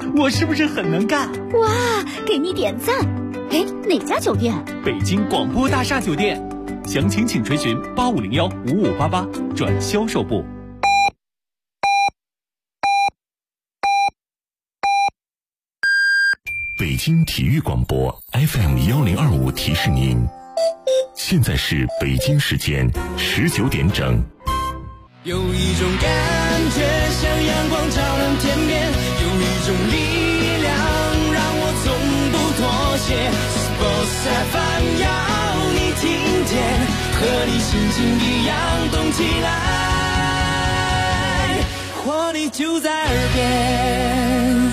我是不是很能干？ 哇，给你点赞！哎，哪家酒店？ 北京广播大厦酒店，详情请垂询8501-5588转销售部。 北京体育广播 FM1025提示您，现在是北京时间19点整。 有一种感觉像阳光照亮天边，有一种力量让我从不妥协。Sports FM 要你听见，和你心情一样动起来，活力就在耳边。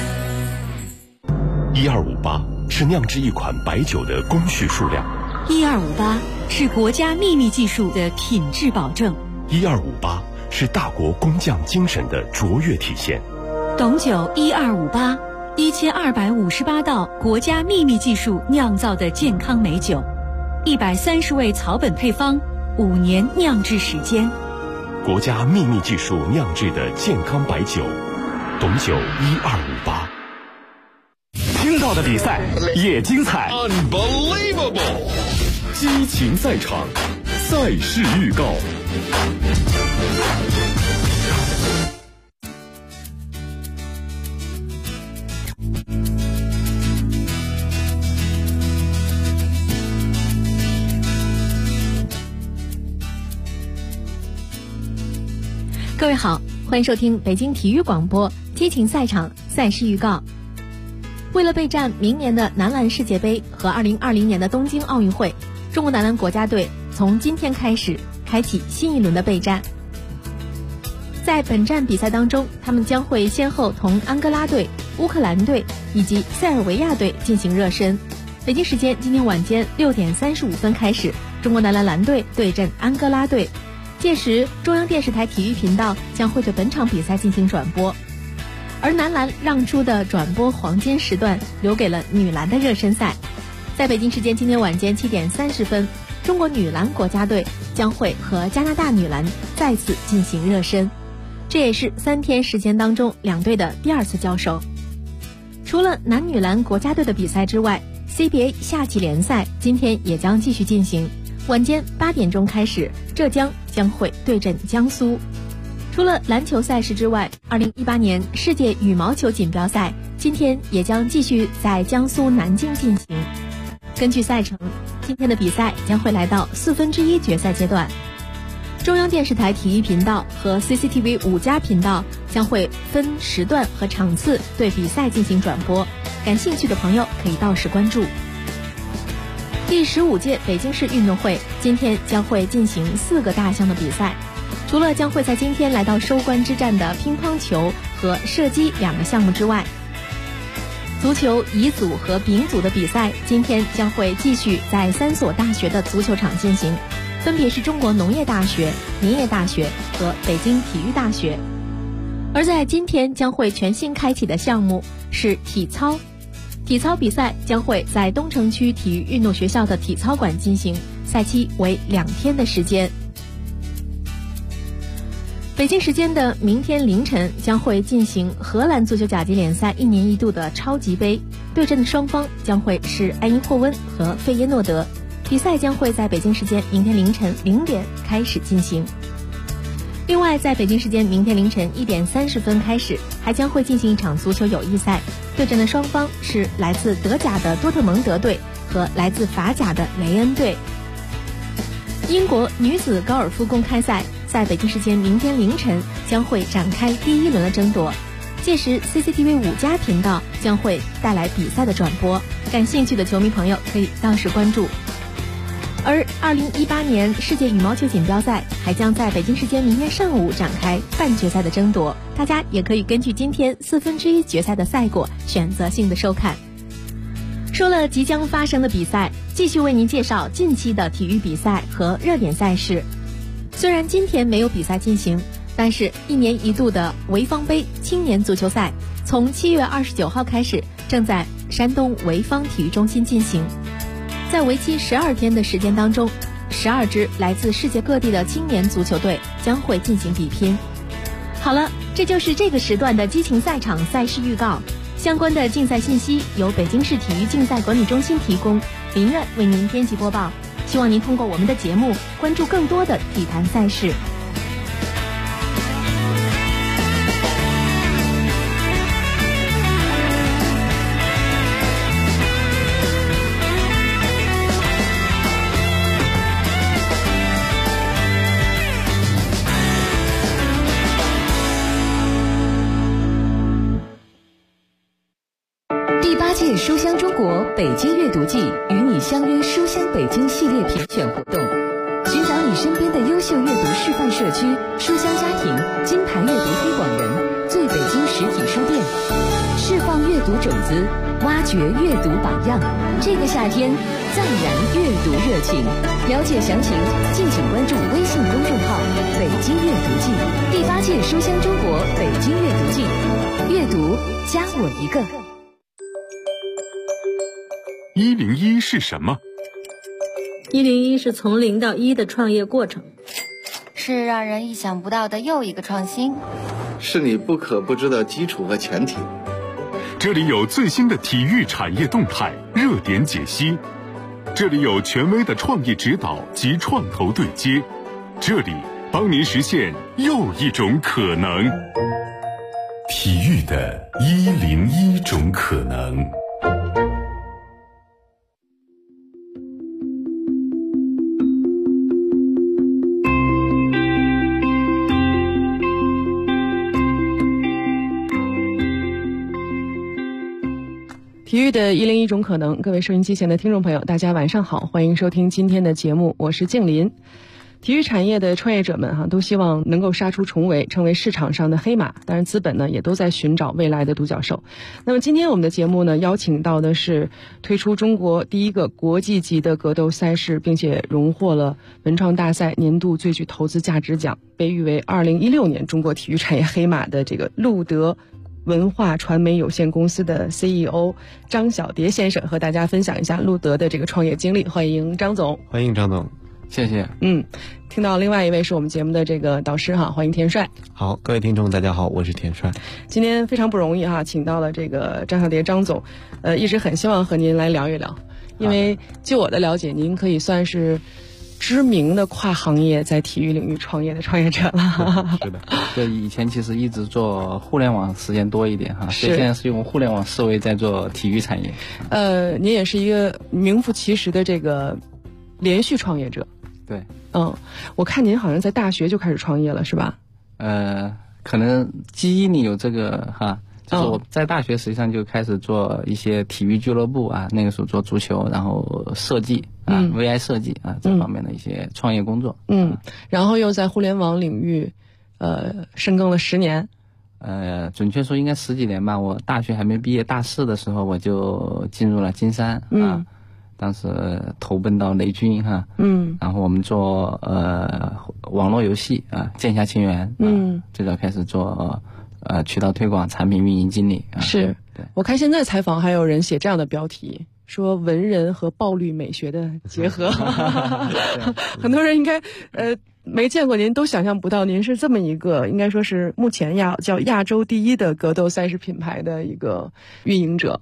1258是酿制一款白酒的工序数量 ，1258是国家秘密技术的品质保证 ，1258是大国工匠精神的卓越体现。 董酒1258，1258道国家秘密技术酿造的健康美酒，130味草本配方，5年酿制时间， 国家秘密技术酿制的健康白酒，董酒1258。 听到的比赛也精彩 ，Unbelievable！ 激情赛场，赛事预告。 各位好，欢迎收听北京体育广播激情赛场赛事预告。为了备战明年的男篮世界杯和2020年的东京奥运会，中国男篮国家队从今天开始开启新一轮的备战。在本站比赛当中，他们将会先后同安哥拉队、乌克兰队以及塞尔维亚队进行热身。北京时间今天晚间6点35分开始，中国男篮蓝队对阵安哥拉队。届时，中央电视台体育频道将会对本场比赛进行转播。而男篮让出的转播黄金时段留给了女篮的热身赛。在北京时间今天晚间7点30分，中国女篮国家队将会和加拿大女篮再次进行热身，这也是3天时间当中两队的第2次交手。除了男女篮国家队的比赛之外， CBA 夏季联赛今天也将继续进行，晚间8点钟开始，浙江将会对阵江苏。除了篮球赛事之外，2018年世界羽毛球锦标赛今天也将继续在江苏南京进行。根据赛程，今天的比赛将会来到1/4决赛阶段。中央电视台体育频道和 CCTV 5+频道将会分时段和场次对比赛进行转播，感兴趣的朋友可以到时关注。第15届北京市运动会今天将会进行4个大项的比赛，除了将会在今天来到收官之战的乒乓球和射击2个项目之外，足球乙组和丙组的比赛今天将会继续在3所大学的足球场进行，分别是中国农业大学、林业大学和北京体育大学。而在今天将会全新开启的项目是体操，体操比赛将会在东城区体育运动学校的体操馆进行，赛期为2天的时间。北京时间的明天凌晨将会进行荷兰足球甲级联赛1年1度的超级杯，对阵的双方将会是埃因霍温和费耶诺德。比赛将会在北京时间明天凌晨0点开始进行。另外，在北京时间明天凌晨1点30分开始，还将会进行一场足球友谊赛，对阵的双方是来自德甲的多特蒙德队和来自法甲的雷恩队。英国女子高尔夫公开赛在北京时间明天凌晨将会展开第1轮的争夺，届时 CCTV 5+频道将会带来比赛的转播，感兴趣的球迷朋友可以到时关注。而2018年世界羽毛球锦标赛还将在北京时间明天上午展开半决赛的争夺，大家也可以根据今天1/4决赛的赛果选择性的收看。说了即将发生的比赛，继续为您介绍近期的体育比赛和热点赛事。虽然今天没有比赛进行，但是1年1度的潍坊杯青年足球赛从7月29号开始，正在山东潍坊体育中心进行。在为期12天的时间当中，12支来自世界各地的青年足球队将会进行比拼。好了，这就是这个时段的激情赛场赛事预告。 相关的竞赛信息由北京市体育竞赛管理中心提供，林苑为您编辑播报。希望您通过我们的节目关注更多的体坛赛事。 届书香中国北京阅读季与你相约书香北京系列评选活动，寻找你身边的优秀阅读示范社区、书香家庭、金牌阅读推广人、最北京实体书店，释放阅读种子，挖掘阅读榜样。这个夏天，再燃阅读热情。了解详情，敬请关注微信公众号“北京阅读季”。第8届书香中国北京阅读季，阅读加我一个。 101是什么 ？101是从0到1的创业过程， 是让人意想不到的又一个创新， 是你不可不知的基础和前提。 这里有最新的体育产业动态、热点解析，这里有权威的创业指导及创投对接，这里帮您实现又一种可能。 体育的101种可能。 体育的101种可能，各位收音机前的听众朋友，大家晚上好，欢迎收听今天的节目，我是静林。体育产业的创业者们都希望能够杀出重围，成为市场上的黑马。当然，资本呢也都在寻找未来的独角兽。那么今天我们的节目呢，邀请到的是推出中国第一个国际级的格斗赛事，并且荣获了文创大赛年度最具投资价值奖，被誉为2016年中国体育产业黑马的这个路德文化传媒有限公司的 CEO 张小蝶先生，和大家分享一下路德的这个创业经历。欢迎张总。 欢迎张总，谢谢。 听到另外一位是我们节目的这个导师欢迎田帅。 好，各位听众大家好，我是田帅。 今天非常不容易请到了这个张小蝶张总，一直很希望和您来聊一聊，因为就我的了解，您可以算是知名的跨行业在体育领域创业的创业者了。 是的， 对，以前其实一直做互联网时间多一点所以现在是用互联网思维在做体育产业。 您也是一个名副其实的这个连续创业者。 对， 我看您好像在大学就开始创业了，是吧？ 可能基因里有这个就是我在大学实际上就开始做一些体育俱乐部那个时候做足球，然后设计VI 设计这方面的一些创业工作。 然后又在互联网领域深耕了10年。 准确说应该10几年吧。我大学还没毕业，大4的时候我就进入了金山当时投奔到雷军然后我们做网络游戏剑侠情缘最早开始做渠道推广、产品运营经理。 是，我看现在采访还有人写这样的标题，说文人和暴力美学的结合。很多人应该没见过您，都想象不到您是这么一个应该说是目前叫亚洲第一的格斗赛事品牌的一个运营者。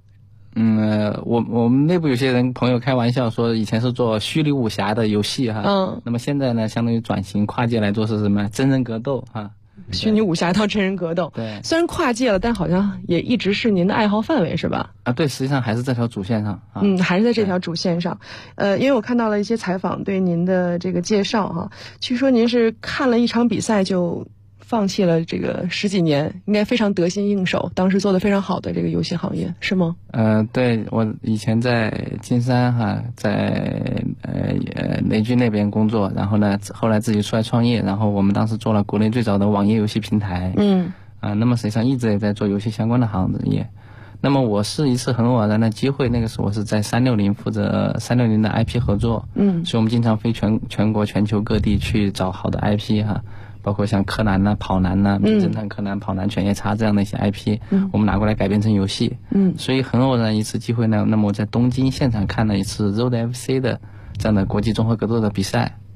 我们内部有些人朋友开玩笑说，以前是做虚拟武侠的游戏那么现在呢，相当于转型跨界来做是什么真人格斗虚拟武侠到真人格斗。 对， 虽然跨界了，但好像也一直是您的爱好范围，是吧？ 对，实际上还是这条主线上还是在这条主线上。因为我看到了一些采访对您的这个介绍据说您是看了一场比赛就放弃了这个10几年，应该非常得心应手，当时做得非常好的这个游戏行业，是吗？ 对，我以前在金山在雷军那边工作，然后呢，后来自己出来创业，然后我们当时做了国内最早的网页游戏平台。那么实际上一直也在做游戏相关的行业。那么我是一次很偶然的机会，那个时候我是在360负责360的 IP 合作，所以我们经常飞全国全球各地去找好的 IP 包括像柯南跑男名侦探柯南、跑男犬夜叉这样的一些 IP，我们拿过来改编成游戏。所以很偶然一次机会呢，那么我在东京现场看了一次 Road FC 的这样的国际综合格斗的比赛。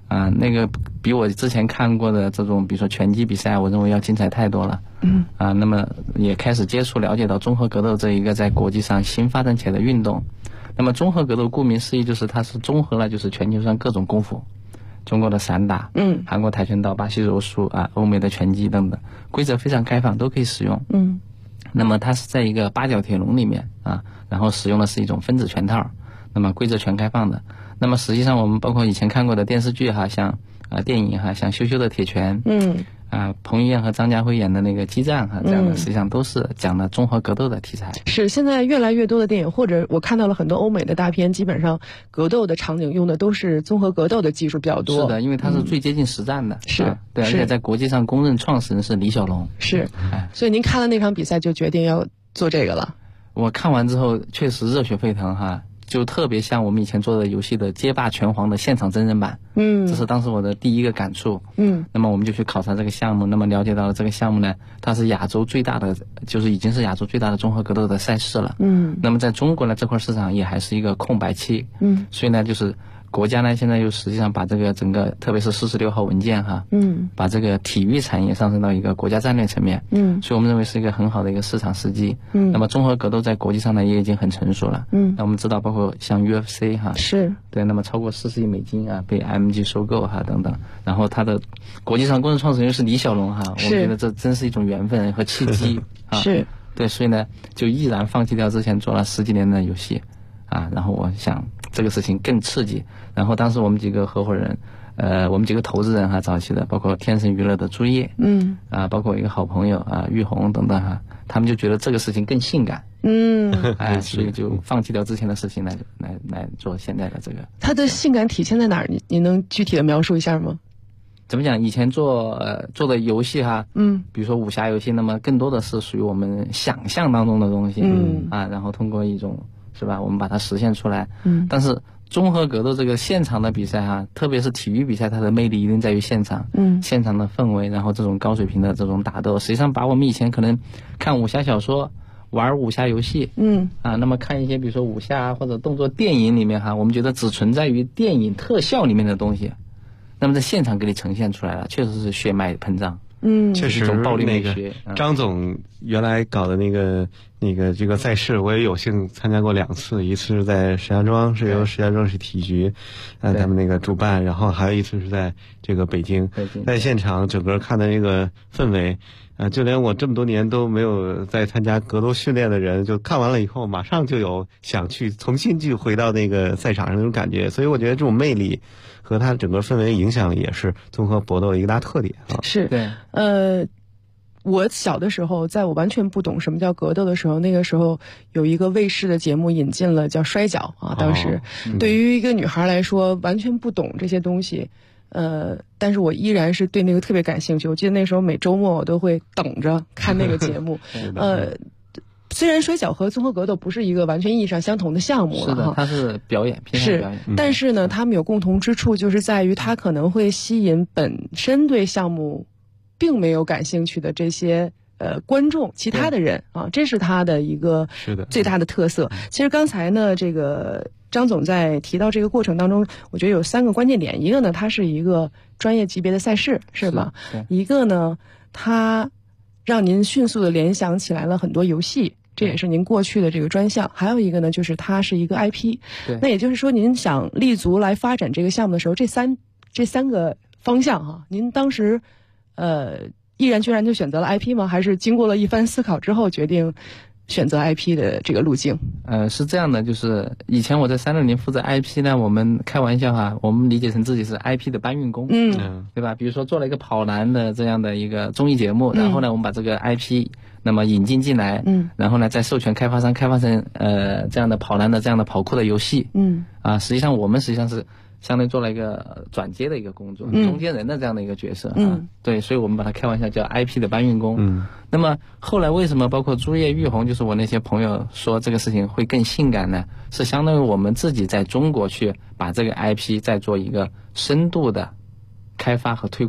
那个比我之前看过的这种，比如说拳击比赛，我认为要精彩太多了。那么也开始接触了解到综合格斗这一个在国际上新发展起来的运动。那么综合格斗顾名思义就是它是综合了就是全球上各种功夫，中国的散打，韩国跆拳道、巴西柔术欧美的拳击等等，规则非常开放，都可以使用。那么它是在一个八角铁笼里面然后使用的是一种分子拳套，那么规则全开放的。那么实际上我们包括以前看过的电视剧像电影像羞羞的铁拳，彭于晏和张家辉演的那个激战这样的，实际上都是讲的综合格斗的题材。 是现在越来越多的电影，或者我看到了很多欧美的大片，基本上格斗的场景用的都是综合格斗的技术比较多。 是的，因为它是最接近实战的。 是对，而且在国际上公认创始人是李小龙。 是，所以您看了那场比赛就决定要做这个了。 我看完之后确实热血沸腾就特别像我们以前做的游戏的街霸拳皇的现场真人版。这是当时我的第一个感触。那么我们就去考察这个项目，那么了解到了这个项目呢，它是亚洲最大的，就是已经是亚洲最大的综合格斗的赛事了。那么在中国呢，这块市场也还是一个空白期。所以呢，就是国家呢现在又实际上把这个整个，特别是46号文件把这个体育产业上升到一个国家战略层面。所以我们认为是一个很好的一个市场时机。那么综合格斗在国际上呢也已经很成熟了。那我们知道包括像 UFC 是对，那么超过40亿美金被 IMG 收购等等。然后它的国际上公认创始人是李小龙我们觉得这真是一种缘分和契机是对，所以呢就毅然放弃掉之前做了10几年的游戏然后我想这个事情更刺激。然后当时我们几个合伙人我们几个投资人早期的，包括天神娱乐的朱烨包括一个好朋友玉红等等他们就觉得这个事情更性感。所以就放弃掉之前的事情来做现在的这个。 它的性感体现在哪儿？你能具体的描述一下吗？ 怎么讲？以前做的游戏比如说武侠游戏，那么更多的是属于我们想象当中的东西然后通过一种是吧，我们把它实现出来。但是综合格斗这个现场的比赛特别是体育比赛，它的魅力一定在于现场。现场的氛围，然后这种高水平的这种打斗，实际上把我们以前可能看武侠小说、玩武侠游戏那么看一些比如说武侠或者动作电影里面我们觉得只存在于电影特效里面的东西，那么在现场给你呈现出来了，确实是血脉喷张。 确实， 暴力美学。 学张总原来搞的这个赛事，我也有幸参加过2次，一次是在石家庄，是由石家庄市体育局他们那个主办，然后还有一次是在这个北京，在现场整个看的那个氛围。就连我这么多年都没有在参加格斗训练的人，就看完了以后马上就有想去重新去回到那个赛场上那种感觉。所以我觉得这种魅力和它整个氛围影响也是综合搏斗的一个大特点是对。我小的时候，在我完全不懂什么叫格斗的时候，那个时候有一个卫视的节目引进了叫摔跤当时对于一个女孩来说完全不懂这些东西。但是我依然是对那个特别感兴趣。我记得那时候每周末我都会等着看那个节目。虽然摔跤和综合格斗不是一个完全意义上相同的项目了， 是的，它是表演，偏向表演。 但是呢，他们有共同之处，就是在于它可能会吸引本身对项目并没有感兴趣的这些观众，其他的人这是它的一个最大的特色。其实刚才呢，这个张总在提到这个过程当中，我觉得有3个关键点。一个呢，它是一个专业级别的赛事，是吧？一个呢，它让您迅速的联想起来了很多游戏，这也是您过去的这个专项。还有一个呢，就是它是一个 IP。那也就是说，您想立足来发展这个项目的时候，这三个方向您当时毅然决然就选择了 IP 吗？还是经过了一番思考之后决定选择 IP 的这个路径？ 是这样的，就是以前我在360负责 IP 呢，我们开玩笑我们理解成自己是 IP 的搬运工，对吧？比如说做了一个跑男的这样的一个综艺节目，然后呢，我们把这个 IP 那么引进来，然后呢，再授权开发商开发成这样的跑男的这样的跑酷的游戏，实际上我们是相当于做了一个转接的一个工作，中间人的这样的一个角色对，所以我们把它开玩笑叫 IP 的搬运工。那么后来为什么包括朱烨、玉红，就是我那些朋友说这个事情会更性感呢？是相当于我们自己在中国去把这个 IP 再做一个深度的开发和推广。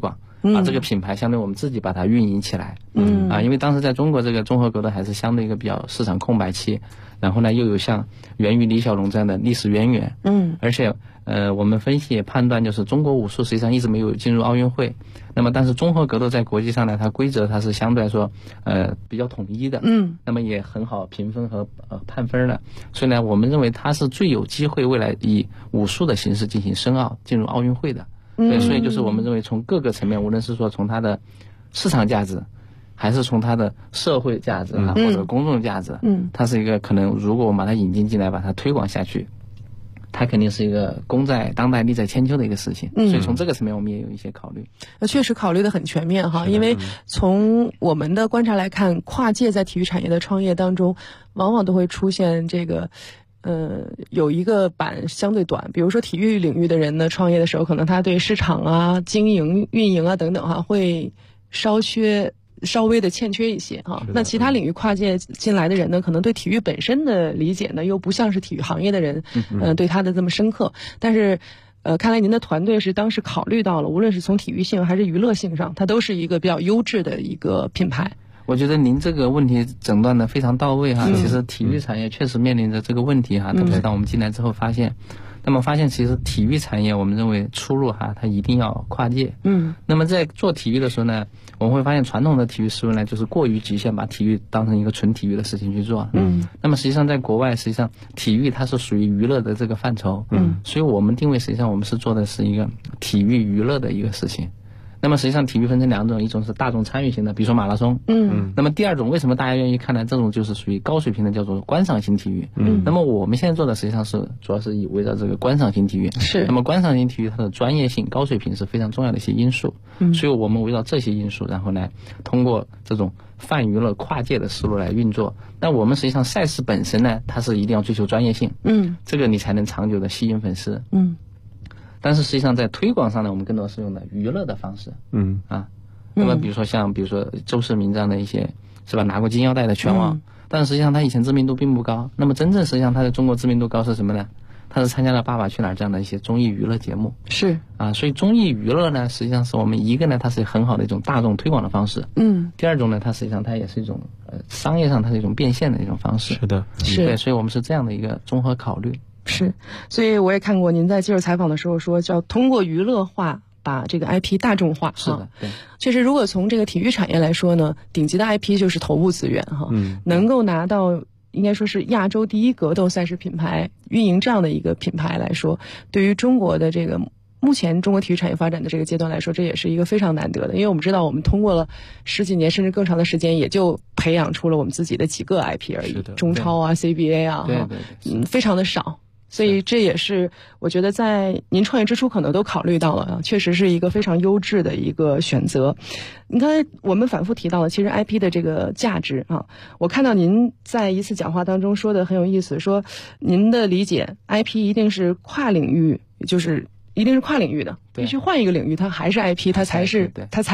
把这个品牌相对我们自己把它运营起来。因为当时在中国这个综合格斗还是相对一个比较市场空白期，然后呢又有像源于李小龙这样的历史渊源。而且我们分析也判断，就是中国武术实际上一直没有进入奥运会。那么但是综合格斗在国际上呢，它规则它是相对来说比较统一的。那么也很好评分和判分的。所以呢，我们认为它是最有机会未来以武术的形式进行申奥进入奥运会的。对，所以就是我们认为从各个层面，无论是说从它的市场价值，还是从它的社会价值或者公众价值，它是一个可能如果我们把它引进进来，把它推广下去，它肯定是一个功在当代利在千秋的一个事情。所以从这个层面我们也有一些考虑。 确实考虑的很全面哈，因为从我们的观察来看，跨界在体育产业的创业当中，往往都会出现这个有一个板相对短，比如说体育领域的人呢，创业的时候可能他对市场啊、经营、运营啊等等哈，会稍微的欠缺一些哈。那其他领域跨界进来的人呢，可能对体育本身的理解呢，又不像是体育行业的人对他的这么深刻。但是看来您的团队是当时考虑到了，无论是从体育性还是娱乐性上，它都是一个比较优质的一个品牌。 我觉得您这个问题诊断的非常到位哈。其实体育产业确实面临着这个问题哈，特别是当我们进来之后发现，那么发现其实体育产业我们认为出路哈，它一定要跨界。那么在做体育的时候呢，我们会发现传统的体育思维呢，就是过于局限，把体育当成一个纯体育的事情去做。那么实际上在国外，实际上体育它是属于娱乐的这个范畴。所以我们定位实际上我们是做的是一个体育娱乐的一个事情。那么实际上体育分成两种，一种是大众参与型的，比如说马拉松。那么第二种为什么大家愿意看呢？这种就是属于高水平的，叫做观赏型体育。那么我们现在做的实际上是主要是以围绕这个观赏型体育。那么观赏型体育它的专业性、高水平是非常重要的一些因素。所以我们围绕这些因素，然后呢通过这种泛娱乐跨界的思路来运作。那我们实际上赛事本身呢，它是一定要追求专业性。这个你才能长久的吸引粉丝。但是实际上在推广上呢，我们更多是用的娱乐的方式。那么比如说周世明这样的一些是吧，拿过金腰带的拳王，但是实际上他以前知名度并不高。那么真正实际上他在中国知名度高是什么呢？他是参加了《爸爸去哪儿》这样的一些综艺娱乐节目。所以综艺娱乐呢，实际上是我们一个呢，它是很好的一种大众推广的方式。第二种呢，它实际上它也是一种商业上它是一种变现的一种方式。对，所以我们是这样的一个综合考虑。 所以我也看过您在接受采访的时候说，叫通过娱乐化把这个 IP 大众化。 对， 确实，如果从这个体育产业来说呢，顶级的 IP 就是头部资源哈。能够拿到应该说是亚洲第一格斗赛事品牌运营这样的一个品牌来说，对于中国的这个目前中国体育产业发展的这个阶段来说，这也是一个非常难得的。因为我们知道，我们通过了10几年甚至更长的时间，也就培养出了我们自己的几个 IP 而已，中超啊、CBA 啊，非常的少。所以这也是我觉得在您创业之初可能都考虑到了，确实是一个非常优质的一个选择。你刚才我们反复提到了其实 IP 的这个价值啊，我看到您在一次讲话当中说的很有意思，说您的理解 IP 一定是跨领域，就是一定是跨领域的，必须换一个领域它还是 IP， 它才是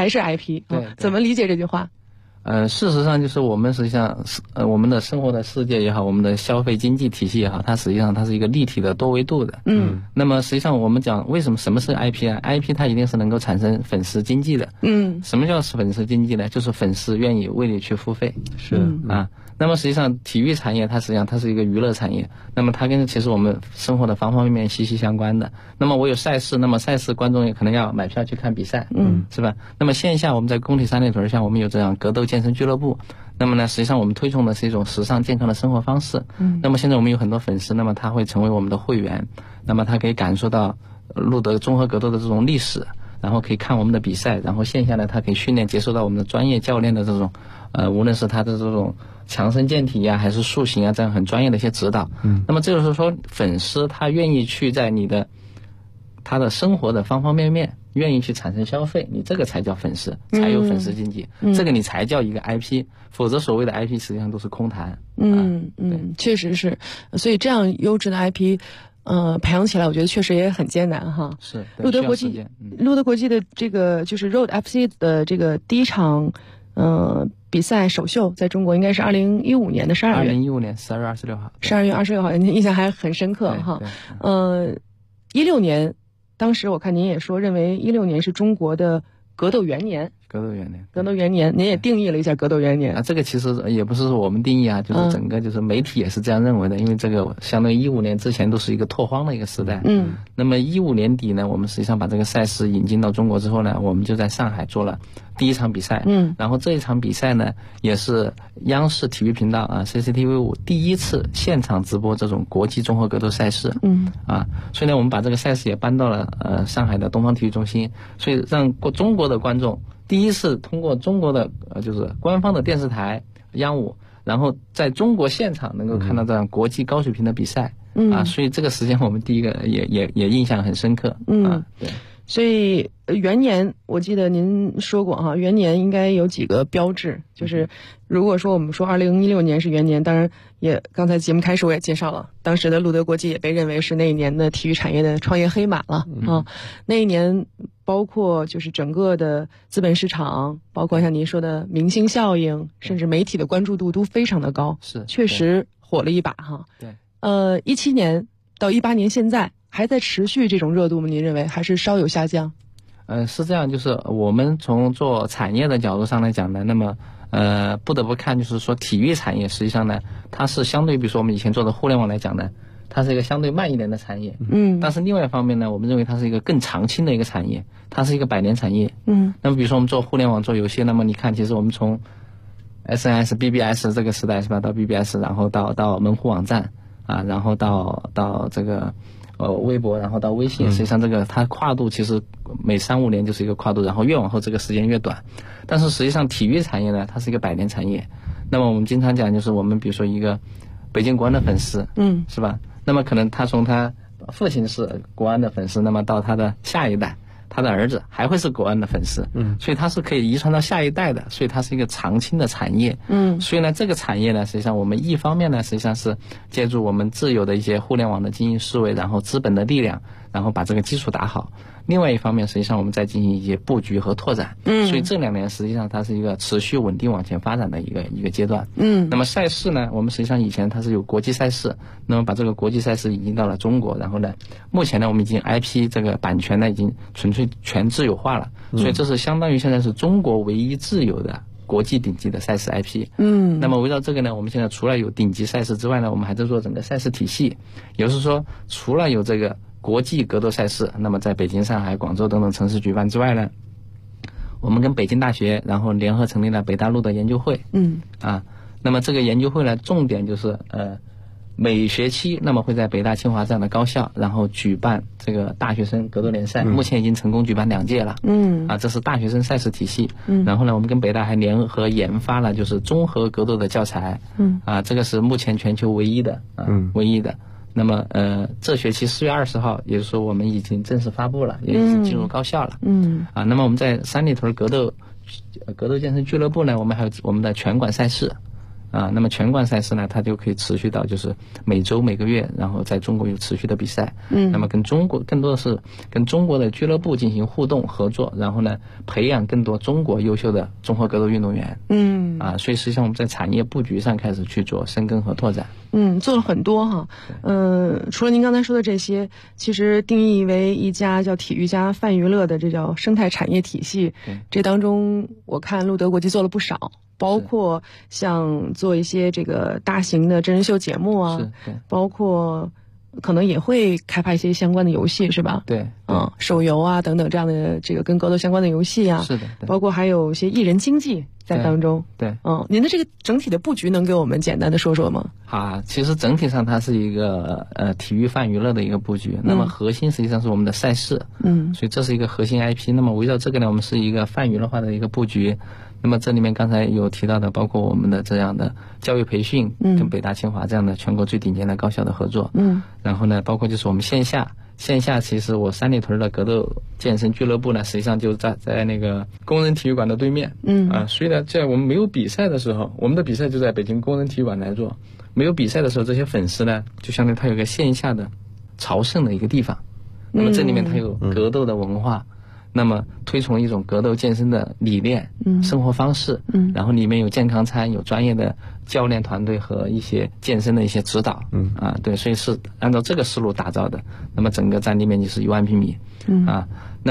IP。怎么理解这句话？ 事实上就是我们实际上我们的生活的世界也好，我们的消费经济体系也好，它实际上它是一个立体的多维度的。那么实际上我们讲为什么什么是 IP 啊 ？IP 它一定是能够产生粉丝经济的。什么叫粉丝经济呢？就是粉丝愿意为你去付费。那么实际上体育产业它实际上它是一个娱乐产业，那么它跟其实我们生活的方方面面息息相关的。那么我有赛事，那么赛事观众也可能要买票去看比赛，是吧？那么线下我们在工体三里屯像我们有这样格斗健身俱乐部，那么呢实际上我们推崇的是一种时尚健康的生活方式。那么现在我们有很多粉丝，那么他会成为我们的会员，那么他可以感受到路德综合格斗的这种历史，然后可以看我们的比赛，然后线下呢他可以训练，接受到我们的专业教练的这种无论是他的这种强身健体啊还是塑形啊这样很专业的一些指导。那么这就是说粉丝他愿意去在他的生活的方方面面愿意去产生消费，你这个才叫粉丝，才有粉丝经济，这个你才叫一个 IP， 否则所谓的 IP 实际上都是空谈。 确实是，所以这样优质的 IP培养起来我觉得确实也很艰难哈。路德国际的这个就是 Road FC 的这个第一场比赛首秀在中国应该是2015年的12月 ，2015年12月26号 ，12月26号，印象还很深刻哈。16年，当时我看您也说认为16年是中国的格斗元年。 格斗元年， 格斗元年，您也定义了一下格斗元年啊。这个其实也不是我们定义啊，就是整个就是媒体也是这样认为的，因为这个相当于15年之前都是一个拓荒的一个时代。那么15年底呢，我们实际上把这个赛事引进到中国之后呢，我们就在上海做了第一场比赛。然后这一场比赛呢，也是央视体育频道啊 CCTV5 第一次现场直播这种国际综合格斗赛事。所以呢，我们把这个赛事也搬到了上海的东方体育中心，所以让中国的观众第一次通过中国的就是官方的电视台央五，然后在中国现场能够看到这样国际高水平的比赛。所以这个时间我们第一个也印象很深刻。对。 所以元年，我记得您说过哈，元年应该有几个标志，就是如果说我们说2016年是元年，当然也刚才节目开始我也介绍了，当时的路德国际也被认为是那一年的体育产业的创业黑马了啊。那一年包括就是整个的资本市场，包括像您说的明星效应，甚至媒体的关注度都非常的高， 是确实火了一把哈。 对 ，17年到18年现在还在持续这种热度吗？您认为还是稍有下降？ 是这样，就是我们从做产业的角度上来讲呢，那么不得不看，就是说体育产业实际上呢，它是相对比如说我们以前做的互联网来讲呢，它是一个相对慢一点的产业。但是另外一方面呢，我们认为它是一个更长青的一个产业，它是一个100年产业。那么比如说我们做互联网做游戏，那么你看其实我们从 SNS、BBS 这个时代是吧，到 BBS， 然后到门户网站啊，然后到这个微博，然后到微信，实际上这个它跨度其实每3-5年就是一个跨度，然后越往后这个时间越短。但是实际上体育产业呢，它是一个100年产业。那么我们经常讲，就是我们比如说一个北京国安的粉丝，是吧？那么可能他从他父亲是国安的粉丝，那么到他的下一代，他的儿子还会是国安的粉丝。所以它是可以遗传到下一代的，所以它是一个长青的产业。所以呢，这个产业呢，实际上我们一方面呢，实际上是借助我们自有的一些互联网的经营思维，然后资本的力量，然后把这个基础打好。另外一方面，实际上我们在进行一些布局和拓展。所以这2年实际上它是一个持续稳定往前发展的一个阶段。那么赛事呢，我们实际上以前它是有国际赛事，那么把这个国际赛事引进到了中国，然后呢，目前呢我们已经 IP 这个版权呢已经纯粹全自有化了，所以这是相当于现在是中国唯一自有的国际顶级的赛事 IP。那么围绕这个呢，我们现在除了有顶级赛事之外呢，我们还在做整个赛事体系，也就是说除了有这个国际格斗赛事，那么在北京、上海、广州等等城市举办之外呢，我们跟北京大学然后联合成立了北大路德研究会。那么这个研究会呢，重点就是每学期那么会在北大、清华这样的高校，然后举办这个大学生格斗联赛，目前已经成功举办2届了。这是大学生赛事体系。然后呢，我们跟北大还联合研发了就是综合格斗的教材。这个是目前全球唯一的。唯一的。那么这学期4月20号，也就是说我们已经正式发布了，也已经进入高校了。那么我们在三里屯格斗健身俱乐部呢，我们还有我们的拳馆赛事。那么拳馆赛事呢，它就可以持续到就是每周每个月，然后在中国有持续的比赛。那么跟中国更多的是跟中国的俱乐部进行互动合作，然后呢培养更多中国优秀的综合格斗运动员。所以实际上我们在产业布局上开始去做深耕和拓展。 做了很多哈。除了您刚才说的这些，其实定义为一家叫体育加泛娱乐的这叫生态产业体系，这当中我看路德国际做了不少。包括像做一些这个大型的真人秀节目啊，包括可能也会开发一些相关的游戏，是吧？ 对， 手游啊等等这样的这个跟格斗相关的游戏啊， 是的， 包括还有一些艺人经济在当中。 对， 您的这个整体的布局能给我们简单的说说吗？ 其实整体上它是一个体育泛娱乐的一个布局，那么核心实际上是我们的赛事。所以这是一个核心 IP。那么围绕这个呢，我们是一个泛娱乐化的一个布局。那么这里面刚才有提到的，包括我们的这样的教育培训，跟北大清华这样的全国最顶尖的高校的合作。然后呢，包括就是我们线下其实我三里屯的格斗健身俱乐部呢，实际上就在那个工人体育馆的对面。所以呢，在我们没有比赛的时候，我们的比赛就在北京工人体育馆来做。没有比赛的时候，这些粉丝呢，就相当于他有个线下的朝圣的一个地方。那么这里面它有格斗的文化。那么推崇一种格斗健身的理念、生活方式，然后里面有健康餐，有专业的教练团队和一些健身的一些指导。对，所以是按照这个思路打造的。那么整个占地面积是1万平米。那么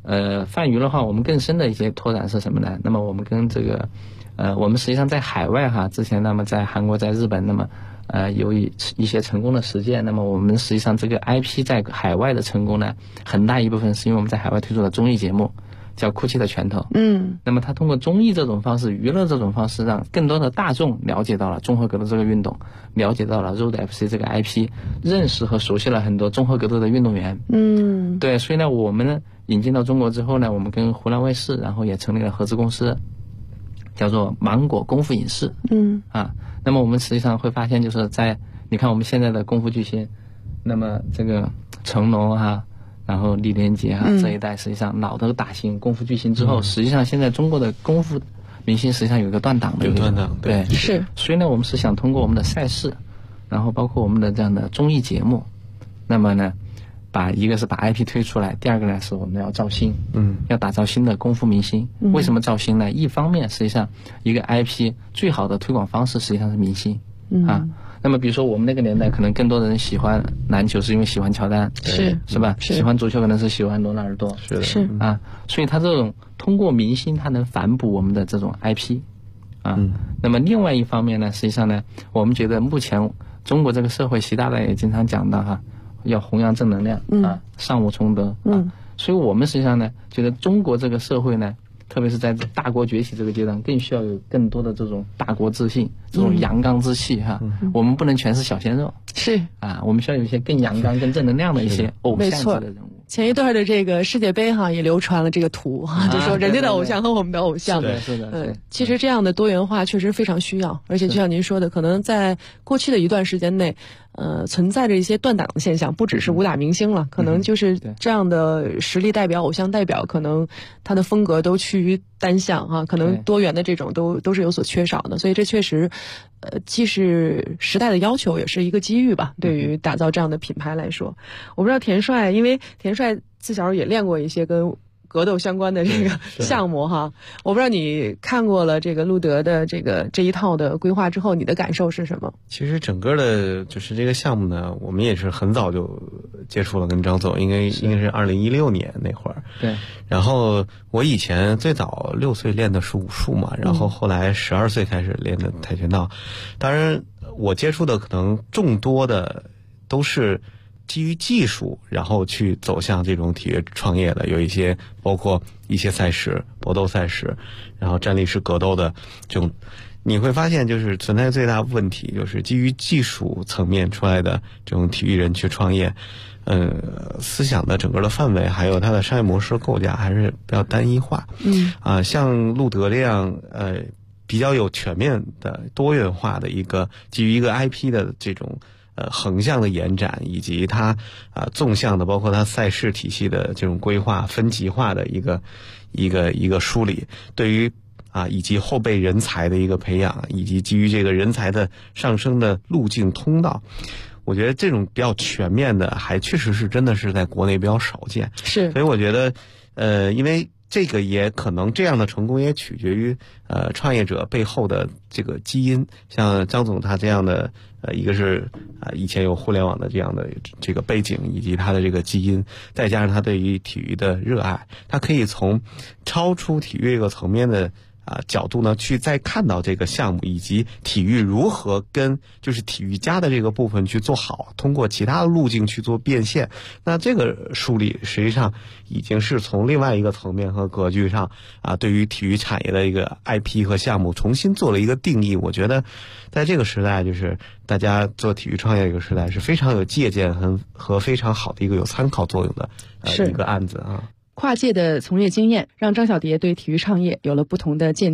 泛娱乐化我们更深的一些拓展是什么呢？那么我们跟这个我们实际上在海外哈，之前那么在韩国在日本，那么有一些成功的实践，那么我们实际上这个 IP 在海外的成功呢，很大一部分是因为我们在海外推出了综艺节目叫《哭泣的拳头》。那么它通过综艺这种方式、娱乐这种方式，让更多的大众了解到了综合格斗这个运动，了解到了 Road FC 这个 IP， 认识和熟悉了很多综合格斗的运动员。对，所以呢，我们呢引进到中国之后呢，我们跟湖南卫视，然后也成立了合资公司，叫做芒果功夫影视。那么我们实际上会发现，就是在你看我们现在的功夫巨星，那么这个成龙然后李连杰这一代，实际上老的打星功夫巨星之后，实际上现在中国的功夫明星实际上有一个断档的， 有断档， 对， 是。 所以呢，我们是想通过我们的赛事，然后包括我们的这样的综艺节目，那么呢，一个是把 IP 推出来，第二个呢是我们要造星，要打造新的功夫明星。为什么造星呢？一方面，实际上一个 IP 最好的推广方式实际上是明星那么比如说我们那个年代，可能更多的人喜欢篮球是因为喜欢乔丹，是吧？喜欢足球可能是喜欢罗纳尔多， 是所以他这种通过明星，他能反哺我们的这种 IP 那么另外一方面呢，实际上呢，我们觉得目前中国这个社会，习大大也经常讲到要弘扬正能量尚武崇德所以我们实际上呢，觉得中国这个社会呢，特别是在大国崛起这个阶段，更需要有更多的这种大国自信，这种阳刚之气我们不能全是小鲜肉， 是我们需要有一些更阳刚、更正能量的一些偶像级的人物。 前一段的这个世界杯也流传了这个图就说人家的偶像和我们的偶像。 是的。 其实这样的多元化确实非常需要，而且就像您说的，可能在过去的一段时间内，存在着一些断档的现象，不只是武打明星了，可能就是这样的实力代表、偶像代表，可能他的风格都趋于单向可能多元的这种都是有所缺少的，所以这确实既是时代的要求，也是一个机遇吧，对于打造这样的品牌来说。我不知道田帅，因为田帅自小也练过一些跟格斗相关的这个项目我不知道你看过了这个路德的这一套的规划之后，你的感受是什么？ 其实整个的就是这个项目呢，我们也是很早就接触了，跟张总应该是2016年那会儿。 对。 然后我以前最早6岁练的是武术嘛，然后后来12岁开始练的跆拳道。当然我接触的可能众多的都是基于技术，然后去走向这种体育创业的，有一些包括一些赛事，搏斗赛事，然后站立式格斗的这种，你会发现就是存在最大问题，就是基于技术层面出来的这种体育人去创业，思想的整个的范围还有它的商业模式构架还是比较单一化。像路德这样比较有全面的多元化的一个基于一个 IP 的这种横向的延展，以及它纵向的包括它赛事体系的这种规划分级化的一个梳理，对于以及后备人才的一个培养，以及基于这个人才的上升的路径通道，我觉得这种比较全面的还确实是真的是在国内比较少见。 是， 所以我觉得因为这个也可能这样的成功也取决于创业者背后的这个基因，像张总他这样的一个是以前有互联网的这样的这个背景，以及他的这个基因，再加上他对于体育的热爱，他可以从超出体育这个层面的角度呢，去再看到这个项目以及体育如何跟就是体育家的这个部分去做好，通过其他的路径去做变现。那这个梳理实际上已经是从另外一个层面和格局上对于体育产业的一个 IP 和项目重新做了一个定义。我觉得在这个时代，就是大家做体育创业这个时代是非常有借鉴和非常好的一个有参考作用的一个案子跨界的从业经验，让张小蝶对体育创业有了不同的见解。